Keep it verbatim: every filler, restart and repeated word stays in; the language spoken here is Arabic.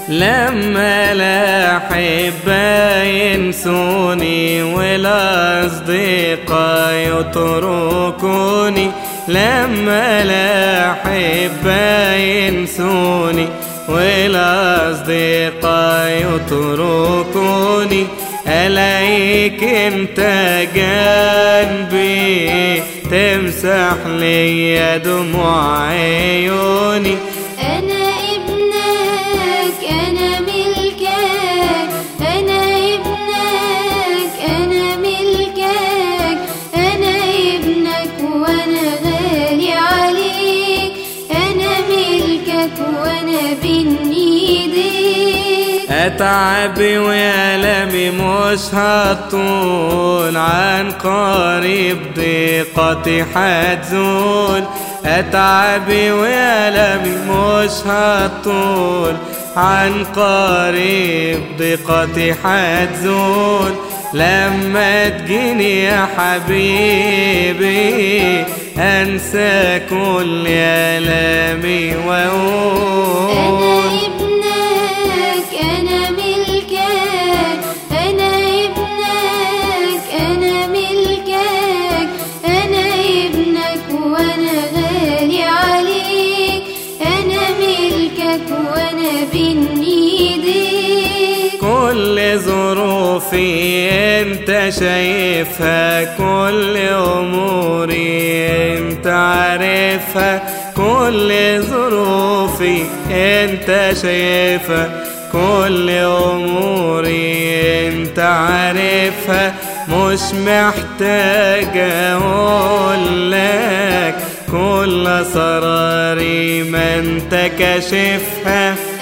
لما الأحبة ينسوني والأصدقاء يتركوني، لما الأحبة ينسوني والأصدقاء يتركوني، ألاقيك انت جنبي تمسح لي دموع عيوني. أنا ابنك أنا ملكك، أنا ابنك أنا ملكك، أنا ابنك وأنا غالي عليك، أنا ملكك وأنا بين إيديك. أتعبي وألمي مش هطول، عن قريب ضيقتي حتزول. أتعبي وألمي مش هطول، عن قريب ضيقتي حتزول. لما تجيني يا حبيبي أنسى كل ألمي وأقول أنا ابنك أنا ملكك، أنا ابنك أنا ملكك، أنا ابنك وأنا غالي عليك، أنا ملكك وأنا بين إيديك. كل ظروفي انت شايفها، كل اموري انت عارفها، كل ظروفي انت شايفها، كل اموري انت عارفها. مش محتاج اقولك كل اسراري ما انت كاشفها.